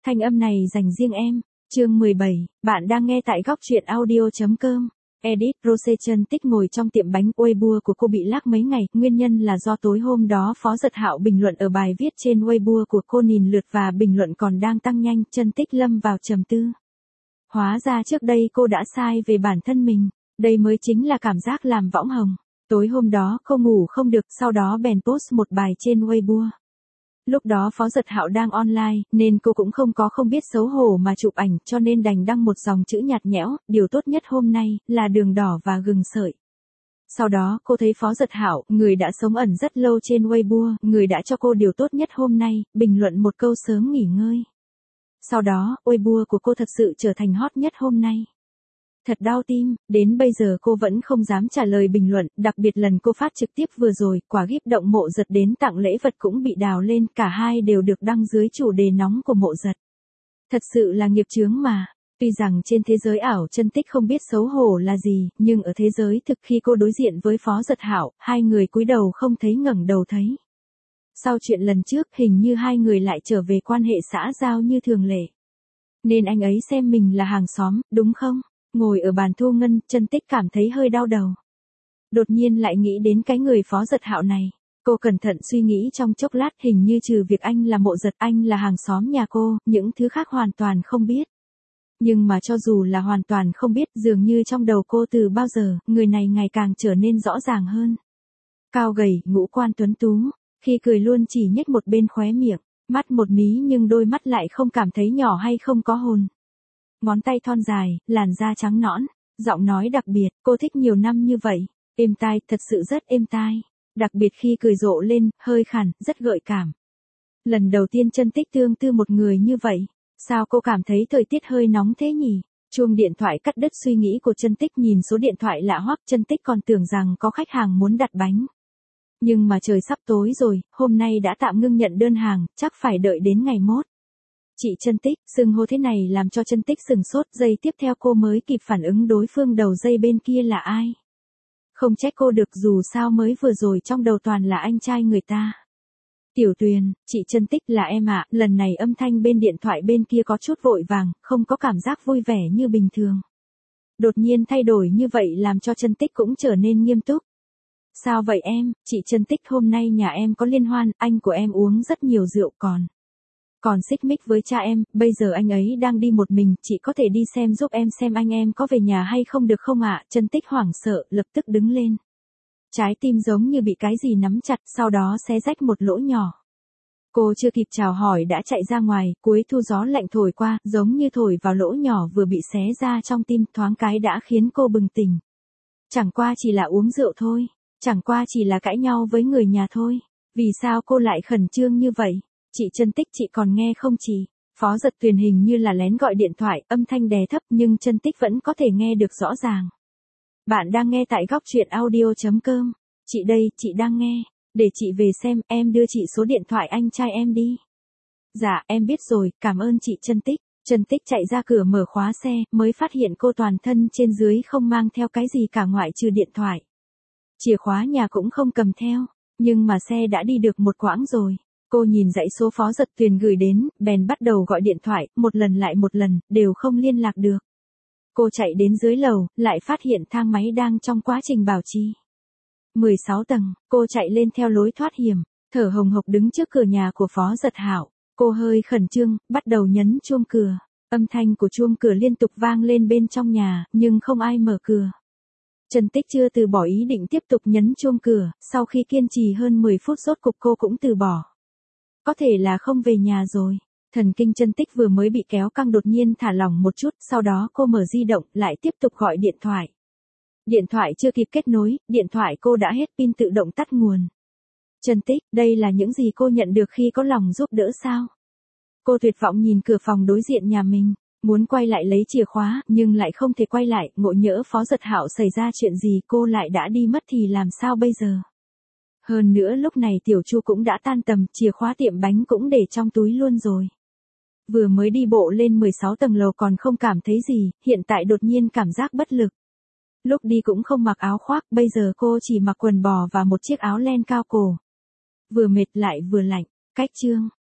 Thanh âm này dành riêng em. Chương 17, bạn đang nghe tại góc truyện audio.com. Edit Rose chân tích ngồi trong tiệm bánh Weibo của cô bị lag mấy ngày, nguyên nhân là do tối hôm đó Phó Dật Hạo bình luận ở bài viết trên Weibo của cô nghìn lượt và bình luận còn đang tăng nhanh, chân tích lâm vào trầm tư. Hóa ra trước đây cô đã sai về bản thân mình, đây mới chính là cảm giác làm võng hồng. Tối hôm đó cô ngủ không được, sau đó bèn post một bài trên Weibo. Lúc đó Phó Dật Hạo đang online, nên cô cũng không biết xấu hổ mà chụp ảnh, cho nên đành đăng một dòng chữ nhạt nhẽo, điều tốt nhất hôm nay, là đường đỏ và gừng sợi. Sau đó cô thấy Phó Dật Hạo, người đã sống ẩn rất lâu trên Weibo, người đã cho cô điều tốt nhất hôm nay, bình luận một câu sớm nghỉ ngơi. Sau đó, Weibo của cô thật sự trở thành hot nhất hôm nay. Thật đau tim, đến bây giờ cô vẫn không dám trả lời bình luận, đặc biệt lần cô phát trực tiếp vừa rồi, quả gift động Mộ Dật đến tặng lễ vật cũng bị đào lên, cả hai đều được đăng dưới chủ đề nóng của Mộ Dật. Thật sự là nghiệp chướng mà. Tuy rằng trên thế giới ảo chân tích không biết xấu hổ là gì, nhưng ở thế giới thực khi cô đối diện với Phó Dật Hạo, hai người cúi đầu không thấy ngẩng đầu thấy. Sau chuyện lần trước, hình như hai người lại trở về quan hệ xã giao như thường lệ. Nên anh ấy xem mình là hàng xóm, đúng không? Ngồi ở bàn thu ngân, chân tích cảm thấy hơi đau đầu. Đột nhiên lại nghĩ đến cái người Phó Dật Hạo này. Cô cẩn thận suy nghĩ trong chốc lát, hình như trừ việc anh là Mộ Dật, anh là hàng xóm nhà cô, những thứ khác hoàn toàn không biết. Nhưng mà cho dù là hoàn toàn không biết, dường như trong đầu cô từ bao giờ, người này ngày càng trở nên rõ ràng hơn. Cao gầy, ngũ quan tuấn tú, khi cười luôn chỉ nhếch một bên khóe miệng, mắt một mí nhưng đôi mắt lại không cảm thấy nhỏ hay không có hồn. Ngón tay thon dài, làn da trắng nõn, giọng nói đặc biệt, cô thích nhiều năm như vậy, êm tai, thật sự rất êm tai, đặc biệt khi cười rộ lên, hơi khàn, rất gợi cảm. Lần đầu tiên chân tích tương tư một người như vậy, sao cô cảm thấy thời tiết hơi nóng thế nhỉ? Chuông điện thoại cắt đứt suy nghĩ của chân tích, nhìn số điện thoại lạ hoắc, chân tích còn tưởng rằng có khách hàng muốn đặt bánh. Nhưng mà trời sắp tối rồi, hôm nay đã tạm ngưng nhận đơn hàng, chắc phải đợi đến ngày mốt. Chị chân tích, xưng hô thế này làm cho chân tích sừng sốt, giây tiếp theo cô mới kịp phản ứng đối phương đầu dây bên kia là ai. Không trách cô được, dù sao mới vừa rồi trong đầu toàn là anh trai người ta. Tiểu Tuyền, chị chân tích là em ạ, lần này âm thanh bên điện thoại bên kia có chút vội vàng, không có cảm giác vui vẻ như bình thường. Đột nhiên thay đổi như vậy làm cho chân tích cũng trở nên nghiêm túc. Sao vậy em, chị chân tích, hôm nay nhà em có liên hoan, anh của em uống rất nhiều rượu còn xích mích với cha em, bây giờ anh ấy đang đi một mình, chị có thể đi xem giúp em xem anh em có về nhà hay không được không ạ? Chân tích hoảng sợ, lập tức đứng lên. Trái tim giống như bị cái gì nắm chặt, sau đó xé rách một lỗ nhỏ. Cô chưa kịp chào hỏi đã chạy ra ngoài, cuối thu gió lạnh thổi qua, giống như thổi vào lỗ nhỏ vừa bị xé ra trong tim, thoáng cái đã khiến cô bừng tỉnh. Chẳng qua chỉ là uống rượu thôi, chẳng qua chỉ là cãi nhau với người nhà thôi. Vì sao cô lại khẩn trương như vậy? Chị chân tích, chị còn nghe không chị? Phó Dật Tuyền hình như là lén gọi điện thoại, âm thanh đè thấp nhưng chân tích vẫn có thể nghe được rõ ràng. Bạn đang nghe tại góc truyện audio.com. Chị đây, chị đang nghe. Để chị về xem, em đưa chị số điện thoại anh trai em đi. Dạ, em biết rồi, cảm ơn chị chân tích. Chân tích chạy ra cửa mở khóa xe, mới phát hiện cô toàn thân trên dưới không mang theo cái gì cả ngoại trừ điện thoại. Chìa khóa nhà cũng không cầm theo, nhưng mà xe đã đi được một quãng rồi. Cô nhìn dãy số Phó Dật Tuyền gửi đến, bèn bắt đầu gọi điện thoại, một lần lại một lần, đều không liên lạc được. Cô chạy đến dưới lầu, lại phát hiện thang máy đang trong quá trình bảo trì. 16 tầng, cô chạy lên theo lối thoát hiểm, thở hồng hộc đứng trước cửa nhà của Phó Dật Hạo. Cô hơi khẩn trương, bắt đầu nhấn chuông cửa. Âm thanh của chuông cửa liên tục vang lên bên trong nhà, nhưng không ai mở cửa. Chân tích chưa từ bỏ ý định tiếp tục nhấn chuông cửa, sau khi kiên trì hơn 10 phút rốt cục cô cũng từ bỏ. Có thể là không về nhà rồi. Thần kinh chân tích vừa mới bị kéo căng đột nhiên thả lỏng một chút, sau đó cô mở di động, lại tiếp tục gọi điện thoại. Điện thoại chưa kịp kết nối, điện thoại cô đã hết pin tự động tắt nguồn. Chân tích, đây là những gì cô nhận được khi có lòng giúp đỡ sao? Cô tuyệt vọng nhìn cửa phòng đối diện nhà mình, muốn quay lại lấy chìa khóa, nhưng lại không thể quay lại, ngộ nhỡ Phó Dật Hạo xảy ra chuyện gì cô lại đã đi mất thì làm sao bây giờ? Hơn nữa lúc này Tiểu Chu cũng đã tan tầm, chìa khóa tiệm bánh cũng để trong túi luôn rồi. Vừa mới đi bộ lên 16 tầng lầu còn không cảm thấy gì, hiện tại đột nhiên cảm giác bất lực. Lúc đi cũng không mặc áo khoác, bây giờ cô chỉ mặc quần bò và một chiếc áo len cao cổ. Vừa mệt lại vừa lạnh, cách chương.